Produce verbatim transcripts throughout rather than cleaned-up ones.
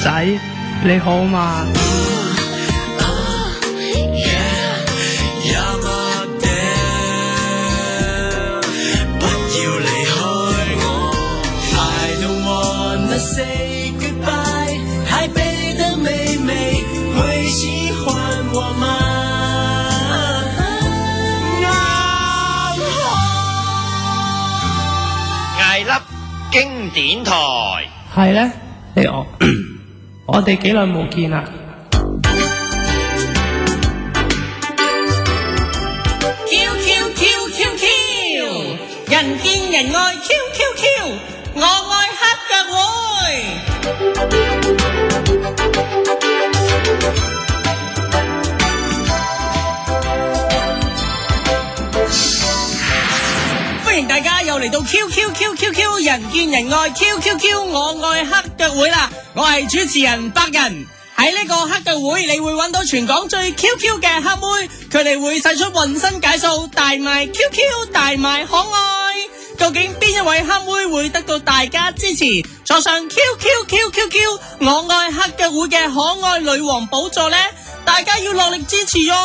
仔，你好嘛？ Say goodbye， 台北的妹妹會喜歡我嗎？ 艾粒經典台係咧，你我我哋幾耐冇見啦 ？Q Q Q Q Q， 人見人愛 Q Q Q， 我愛黑腳會。歡迎大家又嚟到 Q Q Q Q Q 人見人愛 Q Q Q 我愛黑腳會啦！我係主持人白人，喺呢個黑腳會你會揾到全港最 Q Q 嘅黑妹，佢哋會使出渾身解數，大賣 Q Q， 大賣可愛。究竟邊一位黑妹會得到大家支持，坐上 Q Q Q Q Q 我愛黑腳會嘅可愛女王寶座呢？大家要落力支持喲！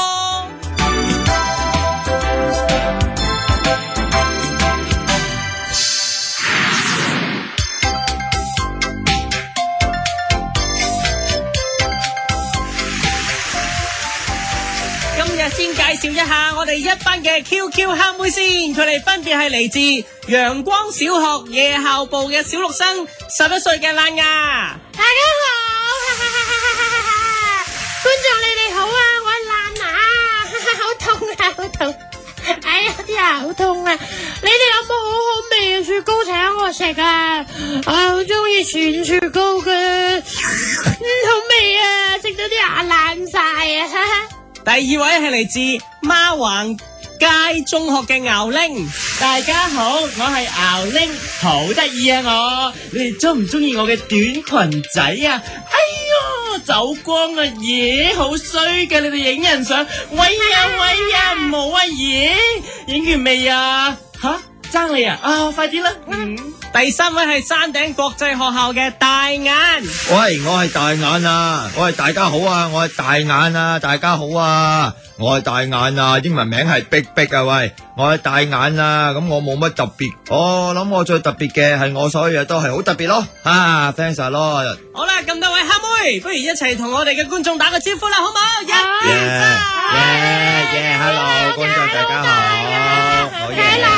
今日先介紹一下我哋一班嘅 Q Q 黑妹先，佢哋分別係嚟自陽光小學夜校部嘅小六生，十一歲嘅爛牙。 大家好，觀眾你哋好啊，我係爛牙，好痛啊，好痛！哎呀，啲牙好痛啊！你哋有冇好好味嘅雪糕請我食啊？我好中意全雪糕嘅，嗯，好味啊！食到啲牙爛晒啊！ 第二位係嚟自孖橫街中學嘅牛玲， 大家好，我係牛玲，好得意啊我，你哋中唔中意我嘅短裙仔啊？哎喲，走光啊嘢，好衰嘅，你哋影人相，喂呀喂呀，唔好啊嘢，影完未啊？吓，爭你啊？啊，快啲啦！嗯。 第三位係山頂國際學校嘅大眼， 喂，我係大眼啊！我係大家好啊！我係大眼啊！大家好啊！我係大眼啊！英文名係碧碧啊！喂，我係大眼啊！咁我冇乜特別，我諗我最特別嘅係我所有嘢都係好特別咯！啊 ，thanks 晒咯！ 好啦，咁多位黑妹，不如一齊同我哋嘅觀眾打個招呼啦，好唔好？一、 二、三，耶耶，hello，觀眾大家好，好嘢。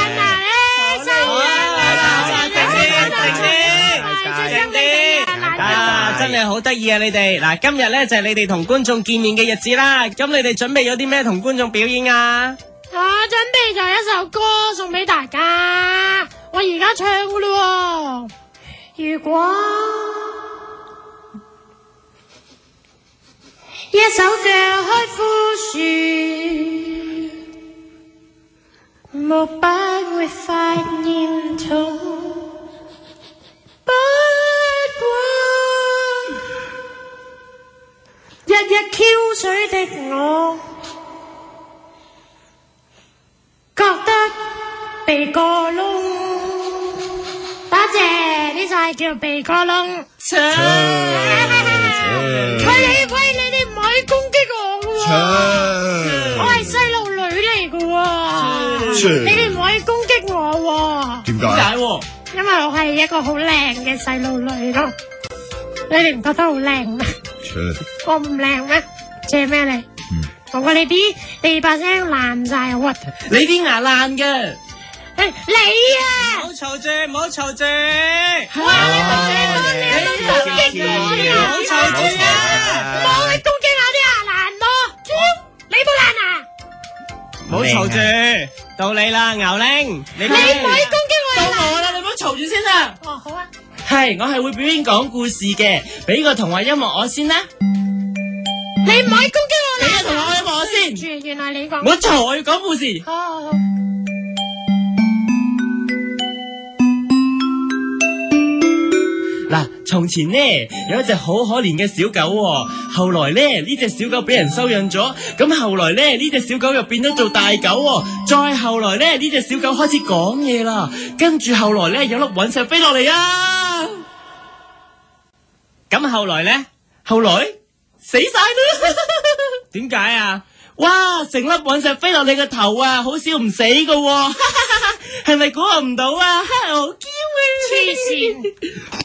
啊，真係好得意啊！你哋嗱，今日咧就係你哋同觀眾見面嘅日子啦。咁你哋準備咗啲咩同觀眾表演啊？ 我準備咗一首歌送俾大家，我而家唱噶咯。如果一手鋸開枯樹，木板會發現痛。不過日日挑水的我，覺得鼻哥窿。多謝，呢首係叫鼻哥窿。喂你喂你哋唔可以攻擊我噶喎，我係細路女嚟噶喎，你哋唔可以攻擊我喎。 點解？ 點解？ 因為我係一個好靚嘅細路女咯，你哋唔覺得好靚咩？我唔靚咩？借咩你？我話你啲你把聲爛晒，核突！ 你啲牙爛嘅。 誒你啊！ 唔好嘈住，唔好嘈住！ 哇！你冇你冇你冇攻擊我啲牙， 唔好嘈住啊！ 冇你攻擊我啲牙爛咯！你冇爛啊！ 唔好嘈住，到你啦，牛玲，你你唔可以攻擊我到牙爛。 我啦，你唔好嘈住先啦。 哦，好啊。 係，我係會表演講故事嘅，俾個童話音樂我先啦。 你唔可以攻擊我啦。 俾個童話音樂我先。 住，原來你講。 唔好嘈，我要講故事。 哦。 嗱，從前呢有一隻好可憐嘅小狗喎，後來呢呢隻小狗俾人收養咗，咁後來呢呢隻小狗又變咗做大狗喎，再後來呢呢隻小狗開始講嘢啦，跟住後來呢有粒隕石飛落嚟啊， 咁後來呢後來死晒啦。 點解啊？ 哇！成粒隕石飛落你個頭啊，好少唔死噶、喎，係咪估唔到啊？好嬌啊！ 黐線！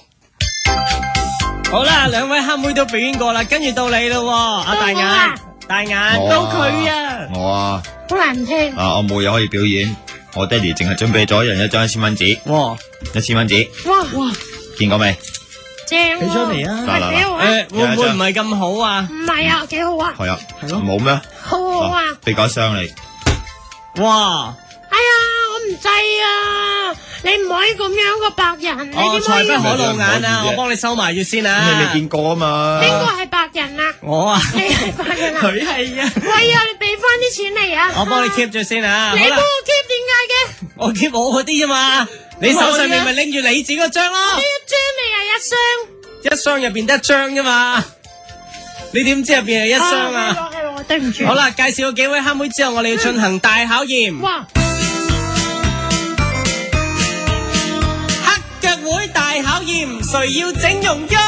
好啦，兩位黑妹都表演過啦，跟住到你咯，阿大眼，大眼我到佢啊！ 我啊， 好難聽。 啊我冇嘢可以表演，我爹哋淨係準備咗一人一張一千蚊紙， 哇一千蚊紙， 哇哇！ 見過未？ 正喎！ 俾咗嚟啊！ 嗱嗱嗱幾好啊！ 誒，會唔會唔係咁好啊？ 唔係啊，幾好啊！ 係啊， 係咯冇咩？ 好好啊！ 嗱俾嗰箱你， 哇！ 哎呀，我唔制啊！你唔可以咁樣個白人，你哦， 點可以？ 財不可露眼啊！ 唔可以啫我幫你收埋住先你啊！ 未見過啊嘛？ 邊個係白人啊？ 我啊， 你係白人啊？ 佢係啊！ 喂啊！你俾翻啲錢嚟啊！ 我幫你 keep 住先啊！ 你幫好啦， 我 keep 點解嘅？ 我 keep 我嗰啲啊嘛，你手上面咪拎住你自己嗰張咯呢，一張嚟啊，一箱。 一箱入邊得一張啫嘛，你點知入邊係一箱啊？ 係喎係喎，對唔住。 好啦，介紹咗幾位黑妹之後，我哋要進行大考驗。 哇！ 黑腳會大考驗，誰要整容喐？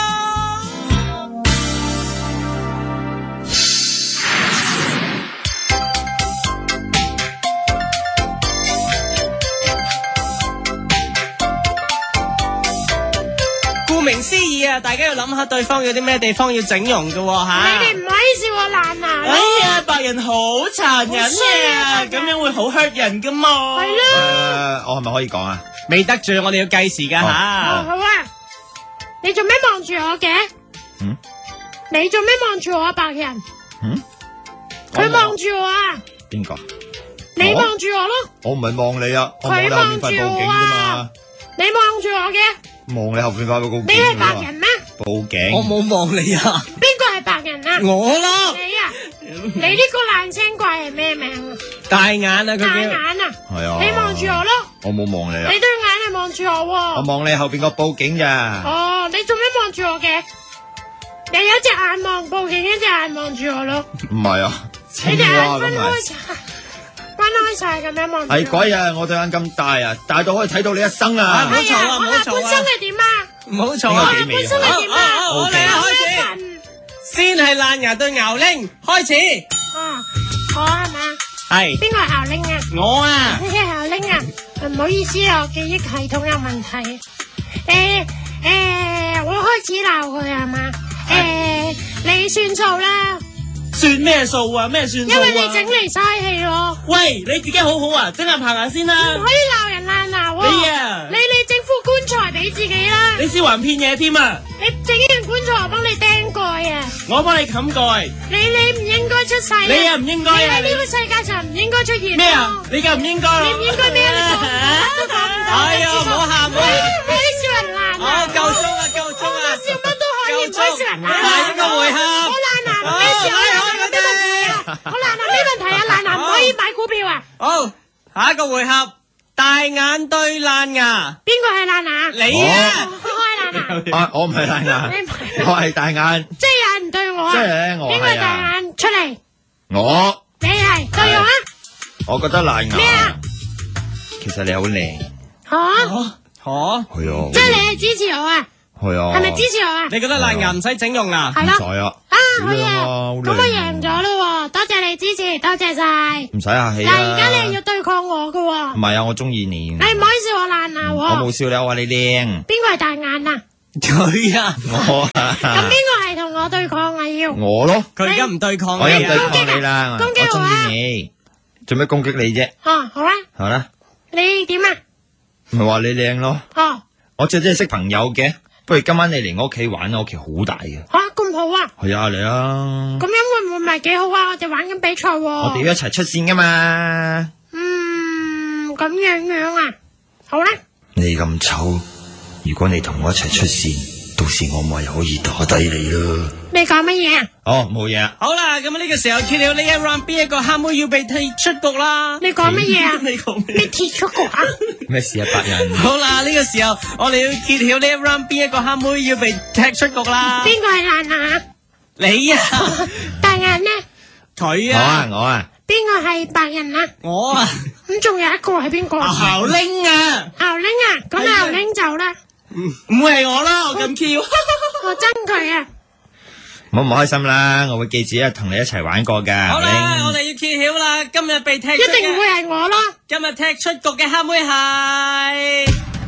顧名思義啊，大家要諗下對方有啲咩地方要整容嘅喎吓。 你哋唔可以笑我爛牙哎呀，白人好殘忍好衰啊啊！咁樣會好 hurt 人噶嘛？ 係啦。 誒，我係咪可以講啊？ 未得罪，我哋要計時噶哦吓。 好啊！你做咩望住我嘅？ 嗯？ 你做咩望住我啊，白人？ 嗯？ 佢望住我啊！ 邊個？ 你望住我咯， 我唔係望你啊，我望你後面塊報警啫嘛。 你望住我嘅， 望你後邊塊報警。 你係白人咩？ 報警。 我冇望你啊， 邊個係白人啊？ 我咯， 你啊！你呢個爛青怪係咩名啊？ 大眼啊佢大眼叫。 啊！ 係啊。 你望住我咯， 我冇望你啊你。對眼係望住我我喎。 望你後邊個報警咋。 哦，你做咩望住我嘅？你有一隻眼望報警，一隻眼望住我咯。 唔係啊。 你隻眼青蛙咁分開係。 晒，分開晒咁樣望住我。 係鬼啊！我對眼咁大啊，大到可以睇到你一生啊！ 唔好嘈啊係啊！ 唔好嘈啊我本身係點啊？ 唔好嘈啊！ 應該幾本身係點啊？ 好好好我哋啊開始始。 先係爛牙對牛鈴，開始。 啊，我係嘛？ 係邊個係牛鈴啊？ 我啊， 你係牛鈴啊？唔好意思啊，我記憶系統有問題。誒誒，我開始鬧佢係嘛？誒，你算數啦， 算咩數啊？咩算數啊？ 因為你整嚟嘥氣咯。 喂，你自己好好啊，整下棚牙先啦唔。可以鬧人爛牙喎。 你啊你你整副棺材俾自己啦。 你先還騙嘢添啊！ 你整完棺材我幫你釘蓋啊。 我幫你冚蓋。 你你唔應該出世啊。 你啊唔應該啊你喺呢個世界上唔應該出現。 咩啊？你梗唔應該咯。 你唔應該咩啊？你講都講唔到。 哎呀唔好喊唔好喊唔可以笑人爛哦牙。 夠鐘啦夠鐘我啦， 笑乜都可以，唔可以笑人爛牙。 下一個回合我爛牙唔可以笑人爛牙咩問題啊？我爛牙咩問題啊？爛牙唔可以買股票啊？ 好，下一個回合，大眼對爛牙， 邊個係爛牙？ 你啊， 我係爛牙。 啊，我唔係大眼， 你唔係我係大眼。 即係有人對我啊？ 即係咧我係啊邊個係大眼？出嚟， 我你係對我啊？ 我覺得爛牙咩啊？ 其實你好靚。 吓？ 吓， 係啊。 即係你係支持我啊？ 係啊。 係咪支持我啊？ 你覺得爛牙唔使整容啊？ 係咯。 唔使啊。 啊，好嘢！ 好靚啊好靚咁我贏咗咯喎，多謝你支持，多謝晒。 唔使客氣嗱， 啊。 而家你要對抗我噶唔喎， 係啊，我中意你。 你唔可以笑我爛牙我喎。 冇笑你，我話你靚。 邊個係大眼啊？ 佢啊， 我啊。 咁邊個係同我對抗啊？要我咯。 佢而家唔對抗你我一唔對啊， 抗你啦，我攻擊我中啊意你。做咩攻擊你啫？ 哦，好啦， 係啦， 你點啊？ 咪話你靚咯。 哦， 我只係識朋友嘅，不如今晚你嚟我屋企玩，我屋企好大嘅。 吓咁好啊？ 係啊，嚟啊！ 咁樣會唔會唔係幾好啊？我哋玩緊比賽喎。 我哋要一齊出線噶嘛。 嗯，咁樣樣啊？好啦， 你咁醜，如果你同我一齊出線，到時我咪可以打低你咯。 你講乜嘢啊？ 哦，冇嘢。 好啦，咁呢個時候揭曉呢一 round 邊一個黑妹要被踢出局啦。 你講乜嘢啊？ 你講咩？ 咩鐵出局啊？ 咩事啊，白人？ 好啦，呢個時候我哋要揭曉呢一 round 邊一個黑妹要被踢出局啦。 邊個係爛牙？ 你啊， 大眼呢？ 佢我啊啊，， 我啊， 邊個係白人啊？ 我啊， 咁仲有一個係邊個？ 姣拎啊， 牛拎啊，咁牛拎走啦， 唔會係我啦，我咁 Q。 我憎佢啊！ 唔好唔開心啦，我會記住啊，同你一齊玩過噶。 好啦， 你我哋要揭曉啦，今日被踢出嘅一定會係我咯。 今日踢出局嘅黑妹係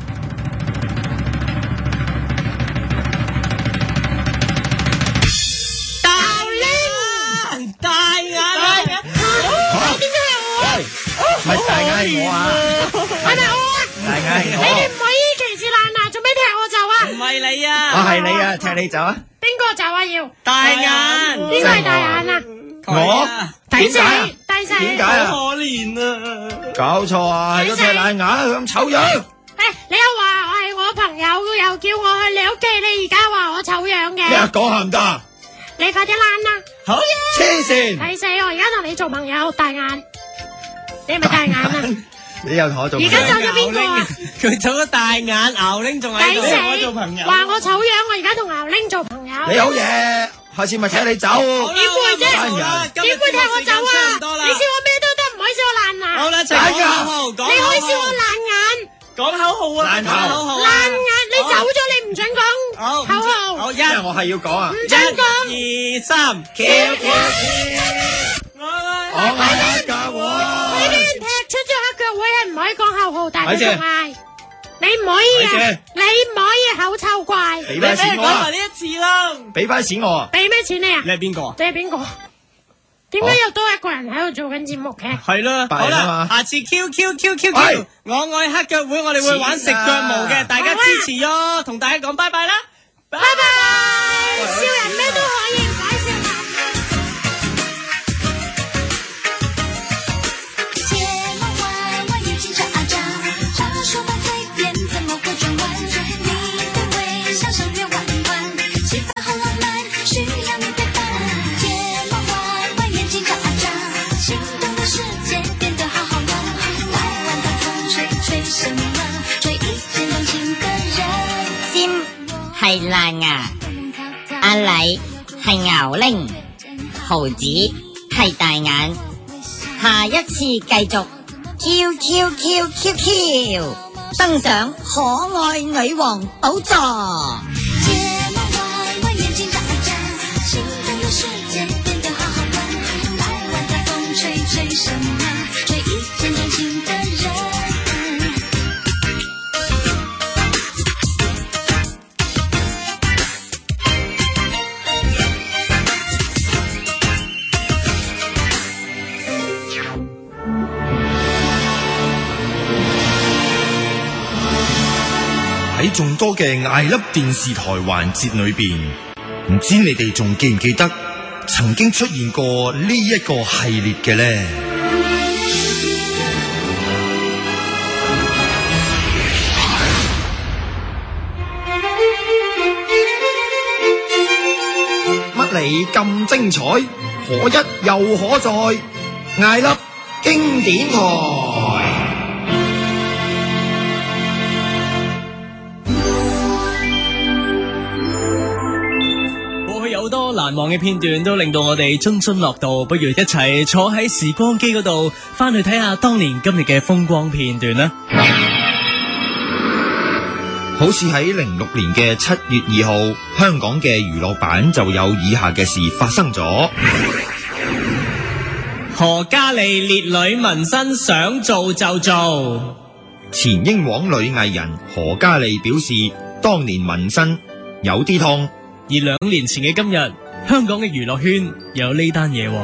大眼，大眼，大眼， 點解係我？ 咪大眼係我啊！ 係咪我啊？ 大眼係你哋我， 唔可以歧視爛牙，做咩踢我走啊？ 唔係你啊， 我係你啊，踢你走啊！ 邊個走啊？要大眼， 邊個係大眼啊？ 我抵死點解啊？ 抵死！ 點解啊？ 可憐啊！ 搞錯啊！係個踢爛牙咁醜樣。 誒，你又話我係我朋友，又叫我去你屋企，你而家話我醜樣咩啊？ 嘅， 講下唔得啊？ 你快啲爛啦！ 好嘢！ 黐線！ 抵死我而家同你做朋友，大眼，你係咪大眼啊？ 你又同我做朋友？ 而家走咗邊個啊？ 佢做咗大眼，牛拎仲喺度。 抵死！ 我做朋友。 話我醜樣，我而家同牛拎做朋友。 你好嘢，下次咪踢你走。 好點會啫？ 好啦今日點會踢我走節目時間差唔啊？ 多啦你笑我咩都得，唔可以笑我爛牙。 好啦，一齊講口號，講口號。 你可以笑我爛眼， 講口號啊！ 爛口講口號啊！ 爛眼，你走咗你唔准講好口號， 好一、 因為我係要講啊。 唔准講。 二、三，Q Q 我我愛黑教你會。 俾人踢出咗黑腳會係唔可以講口號，大家咪住仲嗌，你唔可以啊咪住！ 你唔可以口臭怪。 俾你翻錢我啊講埋呢！一次啦。 俾翻錢我啊！ 俾咩錢你啊？ 你係邊個？ 你係邊個？點解有多一個人喺度做緊節目嘅？ 係啦， 白好人啊嘛啦，下次 Q Q Q Q 喂 Q，我愛黑腳會，我哋會玩食腳毛嘅，大家支持喲，同大家講拜拜啦，拜拜拜！笑人咩都可以，唔可以笑人。 睫毛弯弯，眼睛眨啊眨，眨出把嘴边怎么会转弯？你的微笑像月弯弯，气氛好浪漫，需要你陪伴。睫毛弯弯，眼睛眨啊眨，心动的世界变得好好玩。弯弯的风吹吹什麼？吹一見鍾情的人。 尖係爛牙，阿禮係牛拎，豪子係大眼。下一次繼續 Q Q Q Q Q 登上可愛女王寶座。 睫毛彎彎，眼睛眨啊眨，心動的世界變得好好玩。彎彎的風吹吹什麼？吹一見鍾情的人。 喺眾多嘅艾粒電視台環節裏邊，唔知你哋仲記唔記得曾經出現過呢一個系列嘅呢？ 乜你咁精彩，可一又可再，艾粒經典台。 過去有好多難忘嘅片段，都令到我哋津津樂道。不如一齊坐喺時光機嗰度，翻去睇下當年今日嘅風光片段啦。 好似喺零六年嘅七月二號，香港嘅娛樂版就有以下嘅事發生咗。 何嘉莉烈女紋身想做就做。 前英皇女藝人何嘉莉表示，當年紋身有啲痛。 而兩年前嘅今日，香港嘅娛樂圈有呢單嘢。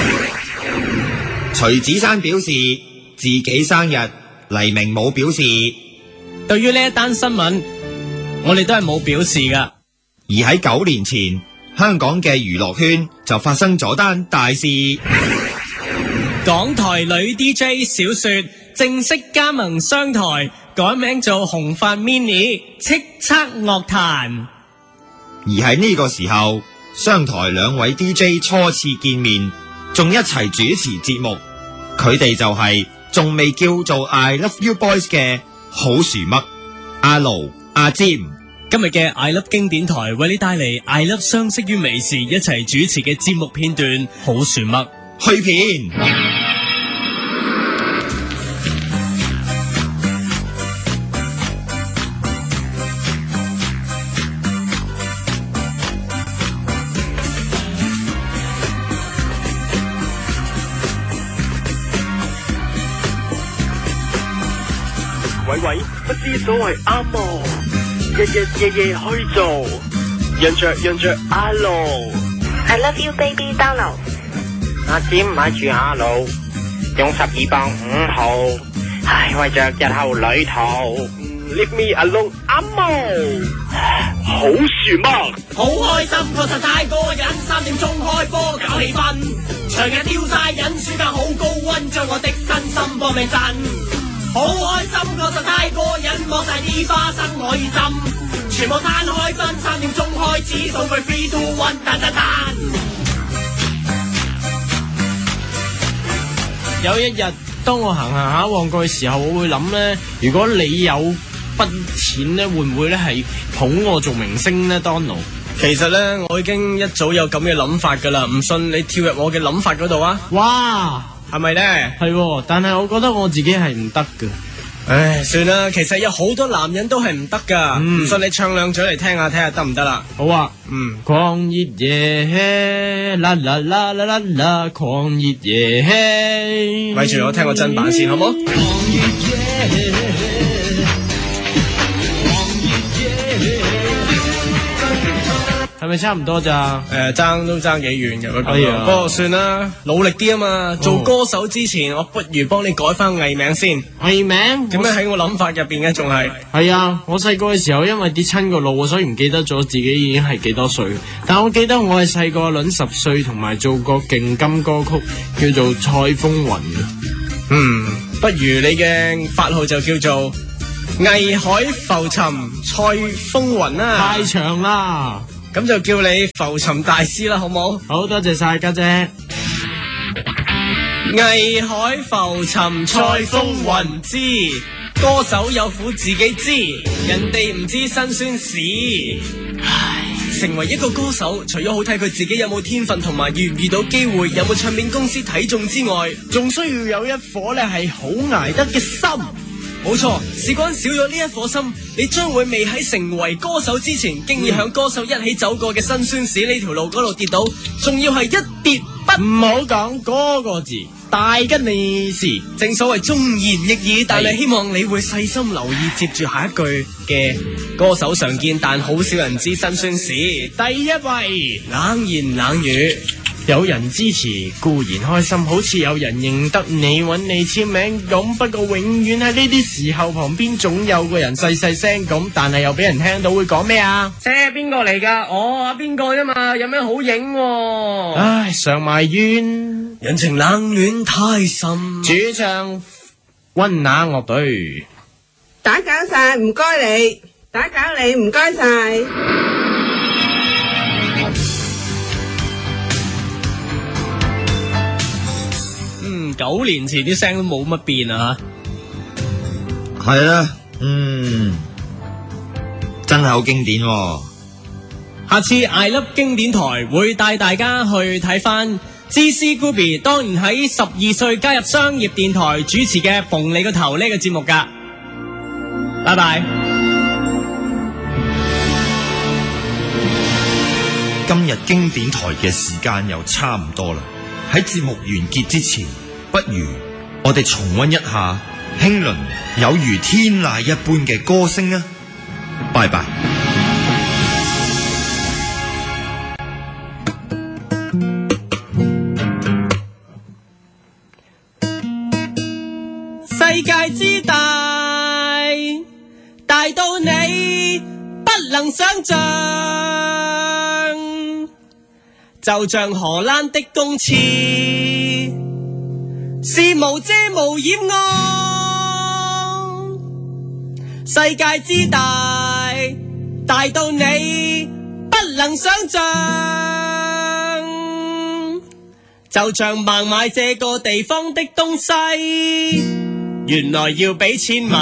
徐子珊表示自己生日，黎明冇表示。 對於呢一單新聞，我哋都係冇表示噶。 而喺九年前，香港嘅娛樂圈就發生咗單大事。 港台女 D J 小雪正式加盟商台，改名做紅髮 mini，叱咤樂壇。 而喺呢個時候，商台兩位 D J 初次見面，仲一齊主持節目。佢哋就係仲未叫做 I Love You Boys 嘅好樹嘜、阿盧、阿占。 今日嘅 I Love 經典台為你帶嚟 I Love 相識於微時一齊主持嘅節目片段，好樹嘜去片。 喂喂，不知所謂啱喎，日日夜夜去做，讓着讓着阿路。 I love you baby Donald。 阿占買住下路，用十二磅五毫，唉，為着日後旅途。 Leave me alone，啱喎。好樹乜？ 好開心，確實太過癮，三點鐘開波搞氣氛，長日跳晒癮，暑假好高溫，將我的身心搏命震。好開心，確實太過癮，摸晒啲花生可以浸，全部攤開分，三點鐘開始，數據 three two one，彈彈彈。 有一日，當我行行下旺角嘅時候，我會諗咧，如果你有筆錢咧，會唔會咧係捧我做明星咧 ，Donald？ 其實咧，我已經一早有咁嘅諗法噶啦，唔信你跳入我嘅諗法嗰度啊！ 哇， 係咪咧？ 係，但係我覺得我自己係唔得噶。 唉，算啦，其實有好多男人都係唔得噶，唔、嗯、信你唱兩嘴嚟聽下，睇下得唔得啦？ 好啊，嗯，狂熱夜，啦啦啦啦啦啦，狂熱夜， 咪住我聽個真版先，好唔好？狂熱夜。 係咪差唔多咋？ 誒、呃，爭都爭幾遠嘅，不過、 哎、 不過算啦，努力啲啊嘛。做歌手之前，哦、我不如幫你改翻藝名先。 藝名？ 點解喺我諗法入邊嘅？仲係？ 係啊，我細個嘅時候因為跌親個路，所以唔記得咗自己已經係幾多歲。但我記得我係細個輪十歲，同埋做過勁金歌曲，叫做《蔡風雲》。 嗯，不如你嘅法號就叫做藝海浮沉蔡風雲啦。 太長啦。 咁就叫你浮沉大師啦，好冇？ 好多謝晒家姐。 藝海浮沉蔡風雲之歌手有苦自己知，人哋唔知辛酸史。唉，成為一個歌手，除咗好睇佢自己有冇天分同埋遇唔遇到機會，有冇唱片公司睇中之外，仲需要有一顆咧係好捱得嘅心。冇錯，事關少咗呢一顆心，你將會未喺成為歌手之前，經已向歌手一起走過嘅辛酸史呢條路嗰度跌倒，仲要係一跌不唔好講嗰個字，大吉利是。 正所謂忠言逆耳，但係希望你會細心留意接住下一句嘅歌手常見但好少人知辛酸史。 第一位， 冷言冷語。 有人支持固然開心，好似有人認得你揾你簽名咁。不過永遠喺呢啲時候旁邊總有個人細細聲咁，但係又俾人聽到會講咩啊？ 車邊個嚟㗎？我啊邊個啫嘛？有咩好影、啊？ 唉，常埋怨人情冷暖太深。 主唱溫拿樂隊打攪晒，唔該你打攪你，唔該晒。 九年前啲聲都冇乜變啊， 係啦，嗯，真係好經典喎。 下次 I Love 經典台會帶大家去睇翻 G C Gubi 當年喺十二歲加入商業電台主持嘅逢你個頭呢個節目噶。拜拜。 今日經典台嘅時間又差唔多啦，喺節目完結之前，不如我哋重溫一下興倫有如天籟一般嘅歌聲啊！拜拜。 世界之大，大到你不能想象，就像荷蘭的公廁，是無遮無掩岸。世界之大，大到你不能想象，就像孟買這個地方的東西，原來要俾錢買。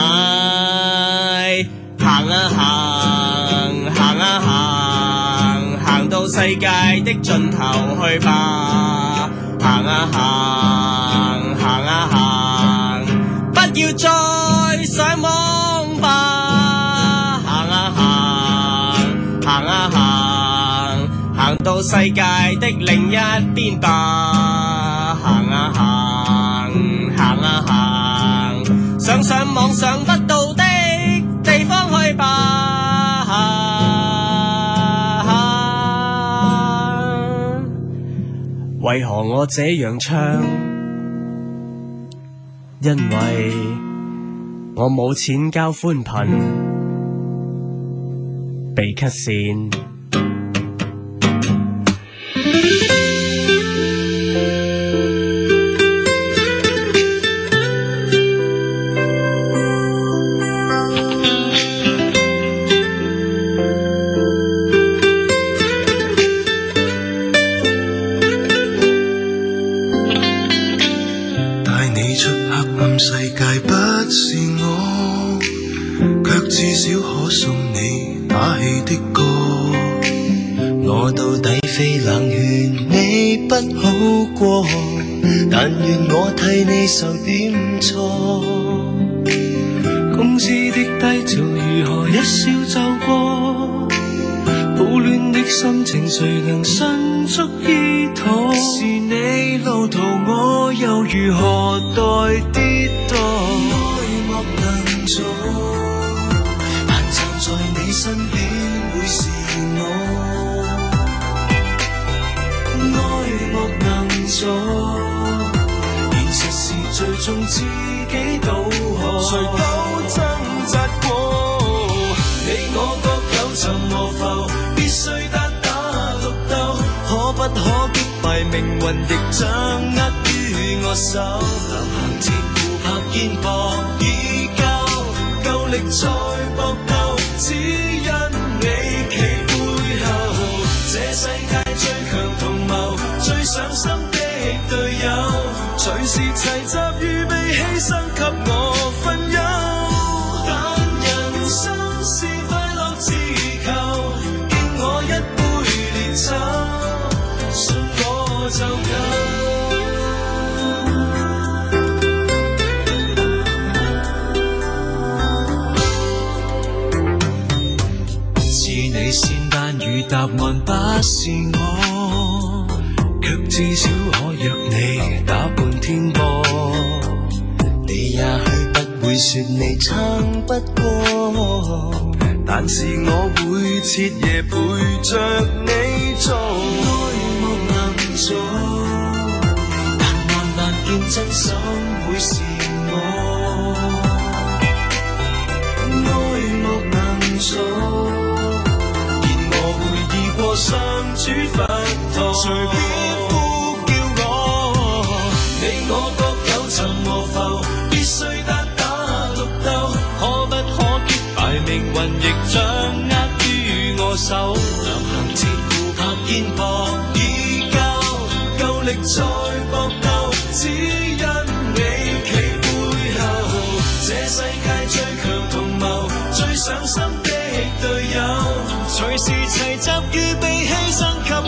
行啊行，行啊行，行到世界的盡頭去吧。行啊行，行啊行，不要再上網吧。行啊行，行啊行，行到世界的另一邊吧。行啊行，行啊行，上上網上不到的為何我這樣唱？因為我冇錢交寬頻，被 cut 線。 世界不是我，卻至少可送你打氣的歌。我到底非冷勸你不好過，但願我替你受點錯。公司的低潮如何一笑就過？好亂的心情誰能迅速醫妥？是你路途，我又如何待跌墮？愛莫能助，但站在你身邊會是我。愛莫能助，現實是最終自己渡河。誰都掙扎過，你我各有尋和浮，必須單打獨鬥，可不可擊敗命運，亦掌握於我手。流行節互拍肩膊已夠，夠力再搏鬥，只因你企背後。這世界最強同謀，最上心的隊友，隨時齊集預備犧牲給我分憂。但人生是快樂自求，敬我一杯烈酒，信我就夠。是你先單與答案不是我，卻至少可約你打半天波。你也許不會說你撐不過，但是我會徹夜陪着你做。愛莫能助，但萬難見真心會是我。愛莫能助，然我會易過上主佛陀。隨便呼叫我，你我各有尋和浮，必須單打獨鬥，可不可擊敗命運，亦掌握於我手。流行節互拍肩膊已夠，夠力再搏鬥，只因你企背後。這世界最強同謀，最上心的隊友，隨時齊集預備犧牲給